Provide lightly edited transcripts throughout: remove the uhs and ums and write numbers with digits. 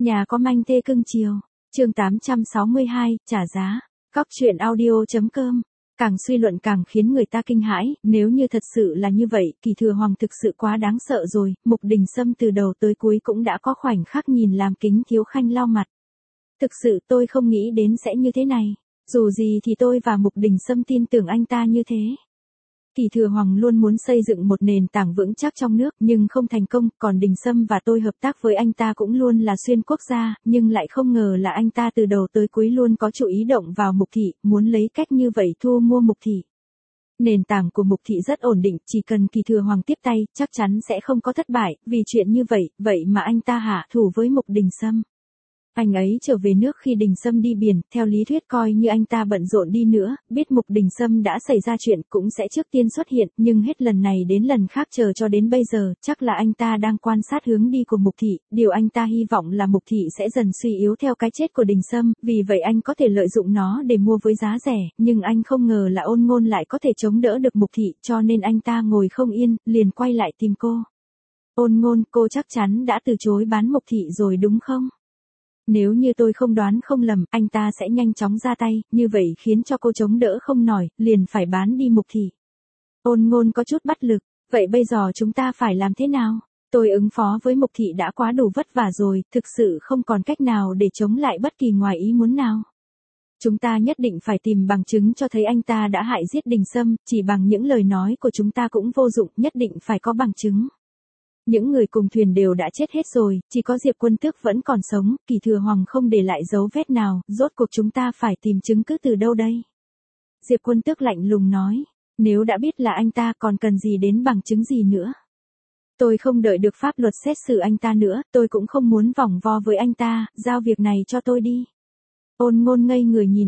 Nhà có manh thê cưng chiều. Chương 862, trả giá. Cóc truyện audio.com. Càng suy luận càng khiến người ta kinh hãi, nếu như thật sự là như vậy, Kỳ Thừa Hoàng thực sự quá đáng sợ rồi. Mục Đình Sâm từ đầu tới cuối cũng đã có khoảnh khắc nhìn làm Kính Thiếu Khanh lau mặt. Thực sự tôi không nghĩ đến sẽ như thế này. Dù gì thì tôi và Mục Đình Sâm tin tưởng anh ta như thế. Kỳ Thừa Hoàng luôn muốn xây dựng một nền tảng vững chắc trong nước nhưng không thành công, còn Đình Sâm và tôi hợp tác với anh ta cũng luôn là xuyên quốc gia, nhưng lại không ngờ là anh ta từ đầu tới cuối luôn có chủ ý động vào Mục Thị, muốn lấy cách như vậy thu mua Mục Thị. Nền tảng của Mục Thị rất ổn định, chỉ cần Kỳ Thừa Hoàng tiếp tay, chắc chắn sẽ không có thất bại, vì chuyện như vậy mà anh ta hạ thủ với Mục Đình Sâm. Anh ấy trở về nước khi Đình Sâm đi biển, theo lý thuyết coi như anh ta bận rộn đi nữa, biết Mục Đình Sâm đã xảy ra chuyện cũng sẽ trước tiên xuất hiện, nhưng hết lần này đến lần khác chờ cho đến bây giờ, chắc là anh ta đang quan sát hướng đi của Mục Thị, điều anh ta hy vọng là Mục Thị sẽ dần suy yếu theo cái chết của Đình Sâm, vì vậy anh có thể lợi dụng nó để mua với giá rẻ, nhưng anh không ngờ là Ôn Ngôn lại có thể chống đỡ được Mục Thị, cho nên anh ta ngồi không yên, liền quay lại tìm cô. Ôn Ngôn, cô chắc chắn đã từ chối bán Mục Thị rồi đúng không? Nếu như tôi không đoán không lầm, anh ta sẽ nhanh chóng ra tay, như vậy khiến cho cô chống đỡ không nổi, liền phải bán đi Mục Thị. Ôn Ngôn có chút bất lực, vậy bây giờ chúng ta phải làm thế nào? Tôi ứng phó với Mục Thị đã quá đủ vất vả rồi, thực sự không còn cách nào để chống lại bất kỳ ngoài ý muốn nào. Chúng ta nhất định phải tìm bằng chứng cho thấy anh ta đã hại giết Đình Sâm, chỉ bằng những lời nói của chúng ta cũng vô dụng, nhất định phải có bằng chứng. Những người cùng thuyền đều đã chết hết rồi, chỉ có Diệp Quân Tước vẫn còn sống, Kỳ Thừa Hoàng không để lại dấu vết nào, rốt cuộc chúng ta phải tìm chứng cứ từ đâu đây? Diệp Quân Tước lạnh lùng nói, nếu đã biết là anh ta còn cần gì đến bằng chứng gì nữa? Tôi không đợi được pháp luật xét xử anh ta nữa, tôi cũng không muốn vòng vo với anh ta, giao việc này cho tôi đi. Ôn Ngôn ngây người nhìn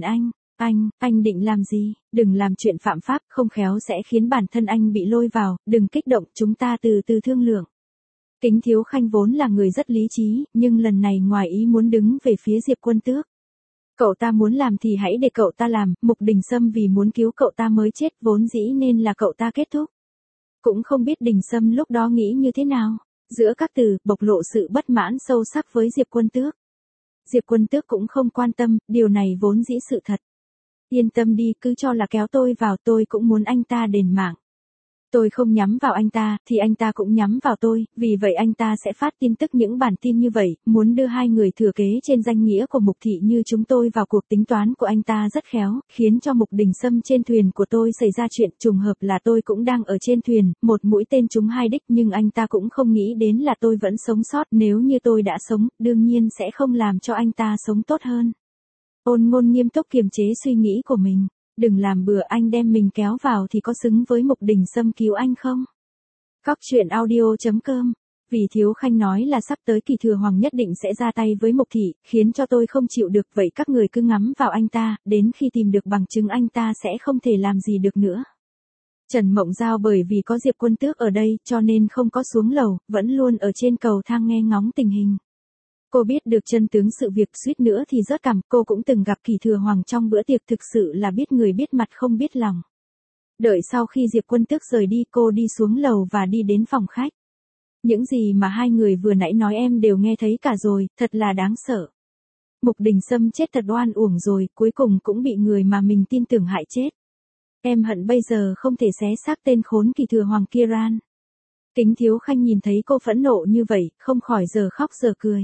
anh định làm gì? Đừng làm chuyện phạm pháp, không khéo sẽ khiến bản thân anh bị lôi vào, đừng kích động, chúng ta từ từ thương lượng. Kính Thiếu Khanh vốn là người rất lý trí, nhưng lần này ngoài ý muốn đứng về phía Diệp Quân Tước. Cậu ta muốn làm thì hãy để cậu ta làm, Mục Đình Sâm vì muốn cứu cậu ta mới chết, vốn dĩ nên là cậu ta kết thúc. Cũng không biết Đình Sâm lúc đó nghĩ như thế nào. Giữa các từ, bộc lộ sự bất mãn sâu sắc với Diệp Quân Tước. Diệp Quân Tước cũng không quan tâm, điều này vốn dĩ sự thật. Yên tâm đi, cứ cho là kéo tôi vào, tôi cũng muốn anh ta đền mạng. Tôi không nhắm vào anh ta, thì anh ta cũng nhắm vào tôi, vì vậy anh ta sẽ phát tin tức những bản tin như vậy, muốn đưa hai người thừa kế trên danh nghĩa của Mục Thị như chúng tôi vào cuộc. Tính toán của anh ta rất khéo, khiến cho Mục Đình Sâm trên thuyền của tôi xảy ra chuyện, trùng hợp là tôi cũng đang ở trên thuyền, một mũi tên trúng hai đích, nhưng anh ta cũng không nghĩ đến là tôi vẫn sống sót, nếu như tôi đã sống, đương nhiên sẽ không làm cho anh ta sống tốt hơn. Ôn Ngôn nghiêm túc kiềm chế suy nghĩ của mình. Đừng làm bừa, anh đem mình kéo vào thì có xứng với Mục Đình Sâm cứu anh không? Cóc truyện audio.com. Vì Thiếu Khanh nói là sắp tới Kỳ Thừa Hoàng nhất định sẽ ra tay với Mục Thị, khiến cho tôi không chịu được, vậy các người cứ ngắm vào anh ta, đến khi tìm được bằng chứng anh ta sẽ không thể làm gì được nữa. Trần Mộng Giao bởi vì có Diệp Quân Tước ở đây, cho nên không có xuống lầu, vẫn luôn ở trên cầu thang nghe ngóng tình hình. Cô biết được chân tướng sự việc, suýt nữa thì rớt cằm, cô cũng từng gặp Kỳ Thừa Hoàng trong bữa tiệc, thực sự là biết người biết mặt không biết lòng. Đợi sau khi Diệp Quân Tước rời đi, cô đi xuống lầu và đi đến phòng khách. Những gì mà hai người vừa nãy nói em đều nghe thấy cả rồi, thật là đáng sợ. Mục Đình Sâm chết thật oan uổng rồi, cuối cùng cũng bị người mà mình tin tưởng hại chết. Em hận bây giờ không thể xé xác tên khốn Kỳ Thừa Hoàng kia ra. Kính Thiếu Khanh nhìn thấy cô phẫn nộ như vậy, không khỏi giờ khóc giờ cười.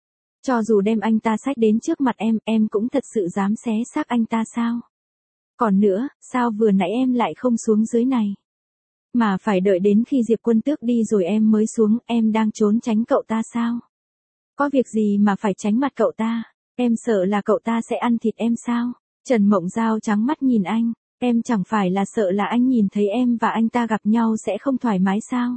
Cho dù đem anh ta xách đến trước mặt em cũng thật sự dám xé xác anh ta sao? Còn nữa, sao vừa nãy em lại không xuống dưới này? Mà phải đợi đến khi Diệp Quân Tước đi rồi em mới xuống, em đang trốn tránh cậu ta sao? Có việc gì mà phải tránh mặt cậu ta? Em sợ là cậu ta sẽ ăn thịt em sao? Trần Mộng Giao trắng mắt nhìn anh, em chẳng phải là sợ là anh nhìn thấy em và anh ta gặp nhau sẽ không thoải mái sao?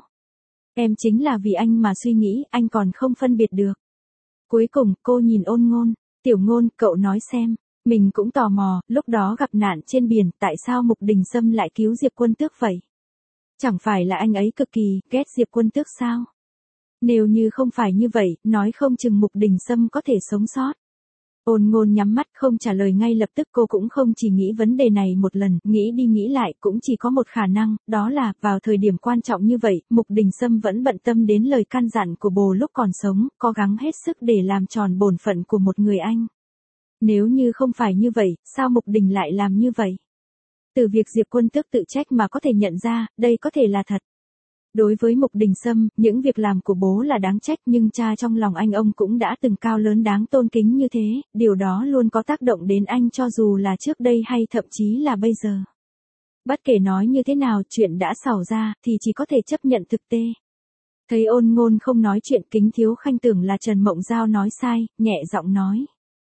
Em chính là vì anh mà suy nghĩ, anh còn không phân biệt được. Cuối cùng, cô nhìn Ôn Ngôn, Tiểu Ngôn, cậu nói xem, mình cũng tò mò, lúc đó gặp nạn trên biển, tại sao Mục Đình Sâm lại cứu Diệp Quân Tước vậy? Chẳng phải là anh ấy cực kỳ ghét Diệp Quân Tước sao? Nếu như không phải như vậy, nói không chừng Mục Đình Sâm có thể sống sót. Ôn Ngôn nhắm mắt không trả lời ngay lập tức, cô cũng không chỉ nghĩ vấn đề này một lần, nghĩ đi nghĩ lại cũng chỉ có một khả năng, đó là, vào thời điểm quan trọng như vậy, Mục Đình Sâm vẫn bận tâm đến lời căn dặn của bồ lúc còn sống, cố gắng hết sức để làm tròn bổn phận của một người anh. Nếu như không phải như vậy, sao Mục Đình lại làm như vậy? Từ việc Diệp Quân Tước tự trách mà có thể nhận ra, đây có thể là thật. Đối với Mục Đình Sâm, những việc làm của bố là đáng trách nhưng cha trong lòng anh ông cũng đã từng cao lớn đáng tôn kính như thế, điều đó luôn có tác động đến anh cho dù là trước đây hay thậm chí là bây giờ. Bất kể nói như thế nào chuyện đã xảy ra thì chỉ có thể chấp nhận thực tế. Thấy Ôn Ngôn không nói chuyện, Kính Thiếu Khanh tưởng là Trần Mộng Giao nói sai, nhẹ giọng nói.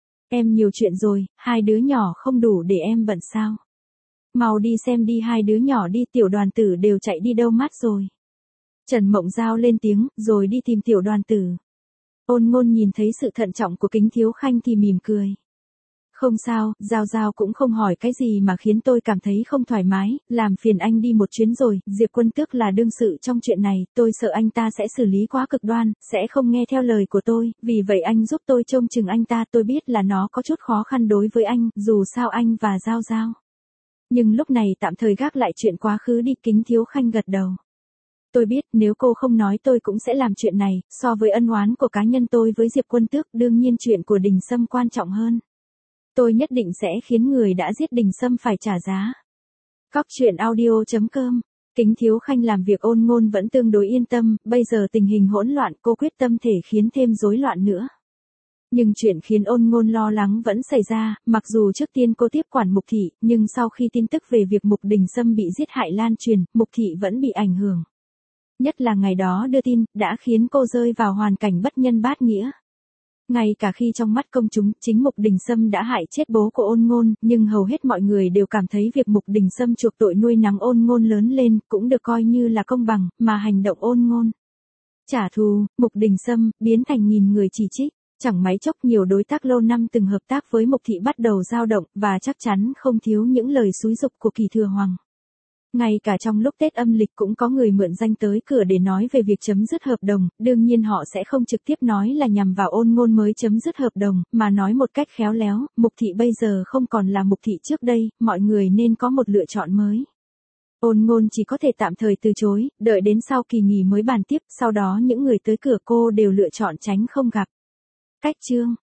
Em nhiều chuyện rồi, hai đứa nhỏ không đủ để em bận sao? Mau đi xem đi, hai đứa nhỏ đi, Tiểu Đoàn Tử đều chạy đi đâu mất rồi. Trần Mộng Giao lên tiếng, rồi đi tìm Tiểu Đoàn Tử. Ôn Ngôn nhìn thấy sự thận trọng của Kính Thiếu Khanh thì mỉm cười. Không sao, Giao Giao cũng không hỏi cái gì mà khiến tôi cảm thấy không thoải mái, làm phiền anh đi một chuyến rồi, Diệp Quân Tước là đương sự trong chuyện này, tôi sợ anh ta sẽ xử lý quá cực đoan, sẽ không nghe theo lời của tôi, vì vậy anh giúp tôi trông chừng anh ta, tôi biết là nó có chút khó khăn đối với anh, dù sao anh và Giao Giao. Nhưng lúc này tạm thời gác lại chuyện quá khứ đi, Kính Thiếu Khanh gật đầu. Tôi biết nếu cô không nói tôi cũng sẽ làm chuyện này, so với ân oán của cá nhân tôi với Diệp Quân Tước đương nhiên chuyện của Đình Sâm quan trọng hơn. Tôi nhất định sẽ khiến người đã giết Đình Sâm phải trả giá. Cóc truyện audio.com. Kính Thiếu Khanh làm việc Ôn Ngôn vẫn tương đối yên tâm, bây giờ tình hình hỗn loạn cô quyết tâm thể khiến thêm rối loạn nữa. Nhưng chuyện khiến Ôn Ngôn lo lắng vẫn xảy ra, mặc dù trước tiên cô tiếp quản Mục Thị, nhưng sau khi tin tức về việc Mục Đình Sâm bị giết hại lan truyền, Mục Thị vẫn bị ảnh hưởng. Nhất là ngày đó đưa tin, đã khiến cô rơi vào hoàn cảnh bất nhân bát nghĩa. Ngay cả khi trong mắt công chúng, chính Mục Đình Sâm đã hại chết bố của Ôn Ngôn, nhưng hầu hết mọi người đều cảm thấy việc Mục Đình Sâm chuộc tội nuôi nắng Ôn Ngôn lớn lên, cũng được coi như là công bằng, mà hành động Ôn Ngôn trả thù, Mục Đình Sâm, biến thành nghìn người chỉ trích. Chẳng mấy chốc nhiều đối tác lâu năm từng hợp tác với Mục Thị bắt đầu dao động, và chắc chắn không thiếu những lời xúi giục của Kỳ Thừa Hoàng. Ngay cả trong lúc Tết âm lịch cũng có người mượn danh tới cửa để nói về việc chấm dứt hợp đồng, đương nhiên họ sẽ không trực tiếp nói là nhằm vào Ôn Ngôn mới chấm dứt hợp đồng, mà nói một cách khéo léo, Mục Thị bây giờ không còn là Mục Thị trước đây, mọi người nên có một lựa chọn mới. Ôn Ngôn chỉ có thể tạm thời từ chối, đợi đến sau kỳ nghỉ mới bàn tiếp, sau đó những người tới cửa cô đều lựa chọn tránh không gặp. Cách chương